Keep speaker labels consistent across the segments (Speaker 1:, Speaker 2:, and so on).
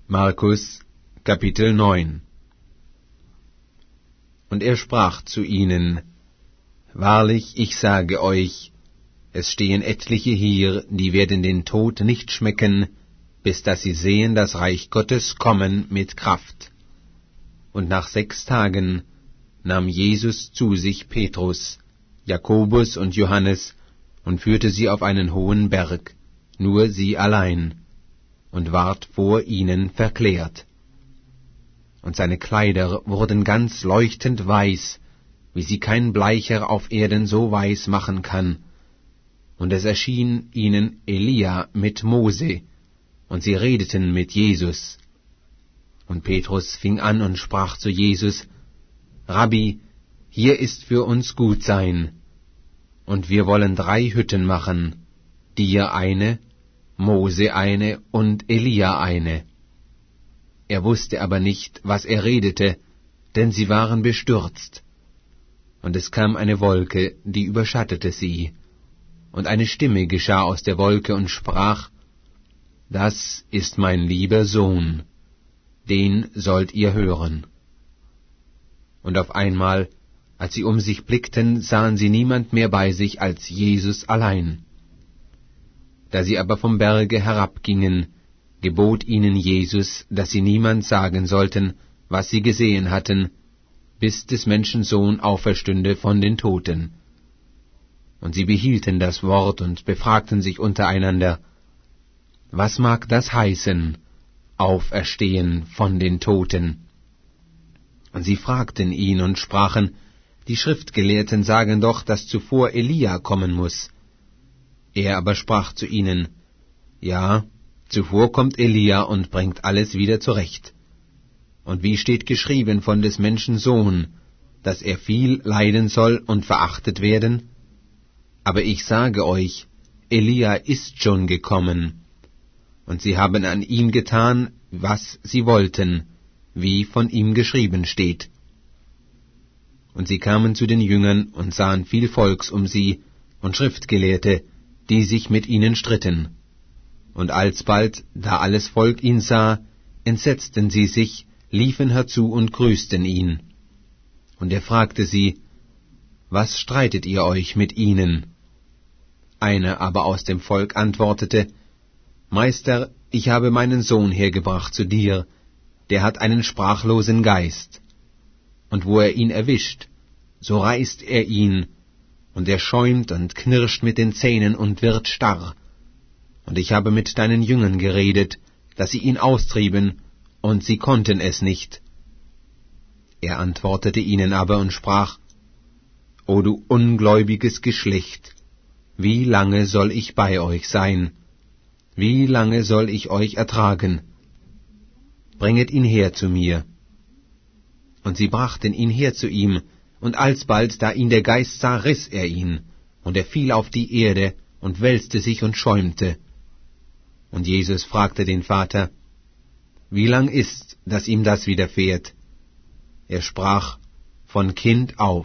Speaker 1: Markus, Kapitel 9. Und er sprach zu ihnen: Wahrlich, ich sage euch, es stehen etliche hier, die werden den Tod nicht schmecken, bis dass sie sehen das Reich Gottes kommen mit Kraft. Und nach 6 Tagen nahm Jesus zu sich Petrus, Jakobus und Johannes und führte sie auf einen hohen Berg, nur sie allein, und ward vor ihnen verklärt. Und seine Kleider wurden ganz leuchtend weiß, wie sie kein Bleicher auf Erden so weiß machen kann. Und es erschien ihnen Elia mit Mose, und sie redeten mit Jesus. Und Petrus fing an und sprach zu Jesus: Rabbi, hier ist für uns gut sein, und wir wollen 3 Hütten machen, dir eine, Mose eine und Elia eine. Er wusste aber nicht, was er redete, denn sie waren bestürzt. Und es kam eine Wolke, die überschattete sie, und eine Stimme geschah aus der Wolke und sprach: Das ist mein lieber Sohn, den sollt ihr hören. Und auf einmal, als sie um sich blickten, sahen sie niemand mehr bei sich als Jesus allein. Da sie aber vom Berge herabgingen, gebot ihnen Jesus, dass sie niemand sagen sollten, was sie gesehen hatten, bis des Menschen Sohn auferstünde von den Toten. Und sie behielten das Wort und befragten sich untereinander: Was mag das heißen, auferstehen von den Toten? Und sie fragten ihn und sprachen: Die Schriftgelehrten sagen doch, dass zuvor Elia kommen muß. Er aber sprach zu ihnen: Ja, zuvor kommt Elia und bringt alles wieder zurecht. Und wie steht geschrieben von des Menschen Sohn, dass er viel leiden soll und verachtet werden? Aber ich sage euch, Elia ist schon gekommen, und sie haben an ihm getan, was sie wollten, wie von ihm geschrieben steht. Und sie kamen zu den Jüngern und sahen viel Volks um sie und Schriftgelehrte, die sich mit ihnen stritten. Und alsbald, da alles Volk ihn sah, entsetzten sie sich, liefen herzu und grüßten ihn. Und er fragte sie: Was streitet ihr euch mit ihnen? Einer aber aus dem Volk antwortete: Meister, ich habe meinen Sohn hergebracht zu dir, der hat einen sprachlosen Geist. Und wo er ihn erwischt, so reißt er ihn, und er schäumt und knirscht mit den Zähnen und wird starr. Und ich habe mit deinen Jüngern geredet, dass sie ihn austrieben, und sie konnten es nicht. Er antwortete ihnen aber und sprach: O du ungläubiges Geschlecht, wie lange soll ich bei euch sein? Wie lange soll ich euch ertragen? Bringet ihn her zu mir. Und sie brachten ihn her zu ihm, und alsbald, da ihn der Geist sah, riß er ihn, und er fiel auf die Erde und wälzte sich und schäumte. Und Jesus fragte den Vater: Wie lang ist's, dass ihm das widerfährt? Er sprach: Von Kind auf.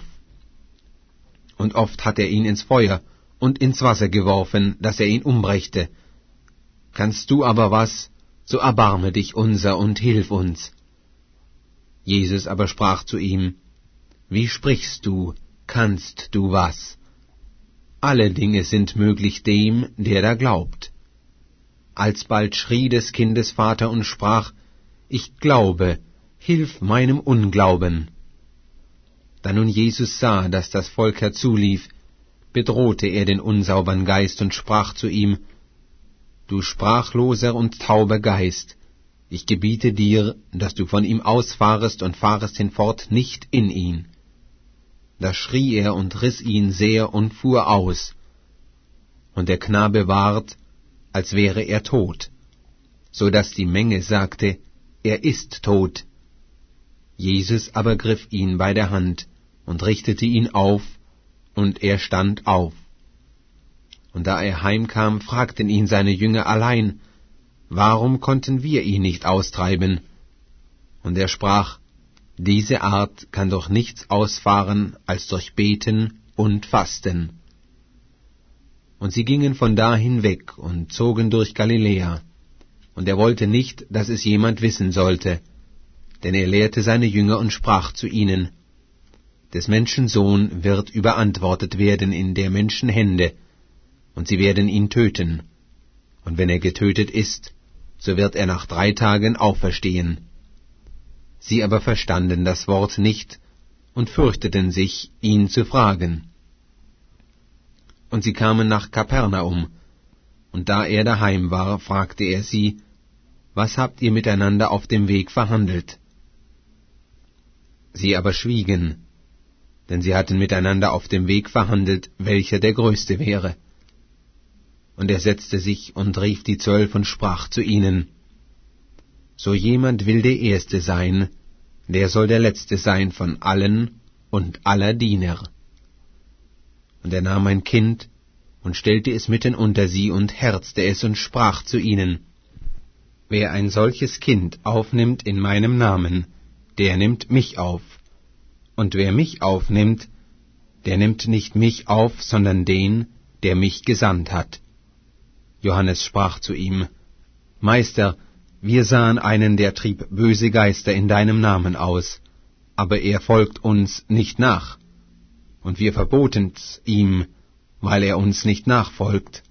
Speaker 1: Und oft hat er ihn ins Feuer und ins Wasser geworfen, dass er ihn umbrächte. Kannst du aber was, so erbarme dich unser und hilf uns. Jesus aber sprach zu ihm: Wie sprichst du, kannst du was? Alle Dinge sind möglich dem, der da glaubt. Alsbald schrie des Kindes Vater und sprach: Ich glaube, hilf meinem Unglauben. Da nun Jesus sah, dass das Volk herzulief, bedrohte er den unsaubern Geist und sprach zu ihm: Du sprachloser und tauber Geist, ich gebiete dir, dass du von ihm ausfahrest und fahrest hinfort nicht in ihn. Da schrie er und riß ihn sehr und fuhr aus. Und der Knabe ward, als wäre er tot, so daß die Menge sagte: Er ist tot. Jesus aber griff ihn bei der Hand und richtete ihn auf, und er stand auf. Und da er heimkam, fragten ihn seine Jünger allein: Warum konnten wir ihn nicht austreiben? Und er sprach: Diese Art kann doch nichts ausfahren, als durch Beten und Fasten. Und sie gingen von da hinweg und zogen durch Galiläa. und er wollte nicht, dass es jemand wissen sollte. Denn er lehrte seine Jünger und sprach zu ihnen: Des Menschen Sohn wird überantwortet werden in der Menschen Hände, und sie werden ihn töten. Und wenn er getötet ist, so wird er nach 3 Tagen auferstehen. Sie aber verstanden das Wort nicht und fürchteten sich, ihn zu fragen. Und sie kamen nach Kapernaum, und da er daheim war, fragte er sie: Was habt ihr miteinander auf dem Weg verhandelt? Sie aber schwiegen, denn sie hatten miteinander auf dem Weg verhandelt, welcher der Größte wäre. Und er setzte sich und rief die 12 und sprach zu ihnen: So jemand will der Erste sein, der soll der Letzte sein von allen und aller Diener. Und er nahm ein Kind und stellte es mitten unter sie und herzte es und sprach zu ihnen: Wer ein solches Kind aufnimmt in meinem Namen, der nimmt mich auf. Und wer mich aufnimmt, der nimmt nicht mich auf, sondern den, der mich gesandt hat. Johannes sprach zu ihm: Meister, wir sahen einen, der trieb böse Geister in deinem Namen aus, aber er folgt uns nicht nach. Und wir verboten's ihm, weil er uns nicht nachfolgt.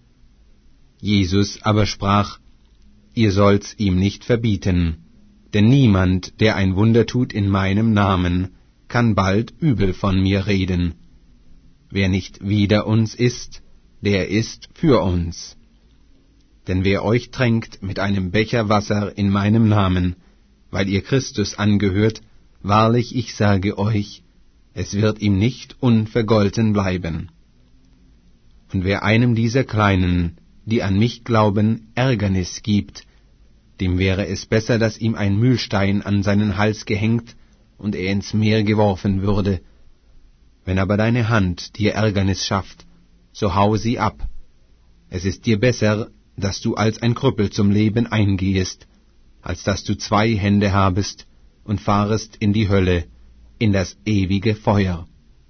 Speaker 1: Jesus aber sprach: Ihr sollt's ihm nicht verbieten, denn niemand, der ein Wunder tut in meinem Namen, kann bald übel von mir reden. Wer nicht wider uns ist, der ist für uns. Denn wer euch tränkt mit einem Becher Wasser in meinem Namen, weil ihr Christus angehört, wahrlich, ich sage euch, es wird ihm nicht unvergolten bleiben. Und wer einem dieser Kleinen, die an mich glauben, Ärgernis gibt, dem wäre es besser, dass ihm ein Mühlstein an seinen Hals gehängt und er ins Meer geworfen würde. Wenn aber deine Hand dir Ärgernis schafft, so hau sie ab. Es ist dir besser, dass du als ein Krüppel zum Leben eingehest, als dass du 2 Hände habest und fahrest in die Hölle, in das ewige Feuer,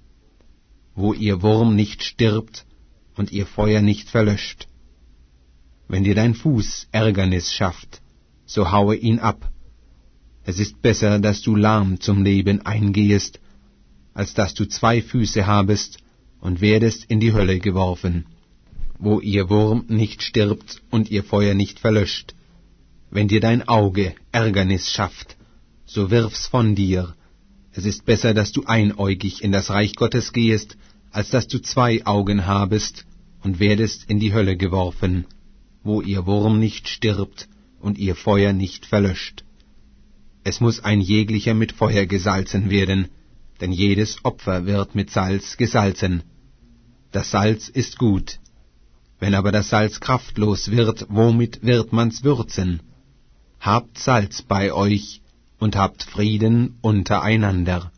Speaker 1: wo ihr Wurm nicht stirbt und ihr Feuer nicht verlöscht. Wenn dir dein Fuß Ärgernis schafft, so haue ihn ab. Es ist besser, dass du lahm zum Leben eingehest, als dass du 2 Füße habest und werdest in die Hölle geworfen, wo ihr Wurm nicht stirbt und ihr Feuer nicht verlöscht. Wenn dir dein Auge Ärgernis schafft, so wirf's von dir. Es ist besser, dass du einäugig in das Reich Gottes gehest, als dass du 2 Augen habest und werdest in die Hölle geworfen, wo ihr Wurm nicht stirbt und ihr Feuer nicht verlöscht. Es muß ein jeglicher mit Feuer gesalzen werden, denn jedes Opfer wird mit Salz gesalzen. Das Salz ist gut. Wenn aber das Salz kraftlos wird, womit wird man's würzen? Habt Salz bei euch und habt Frieden untereinander.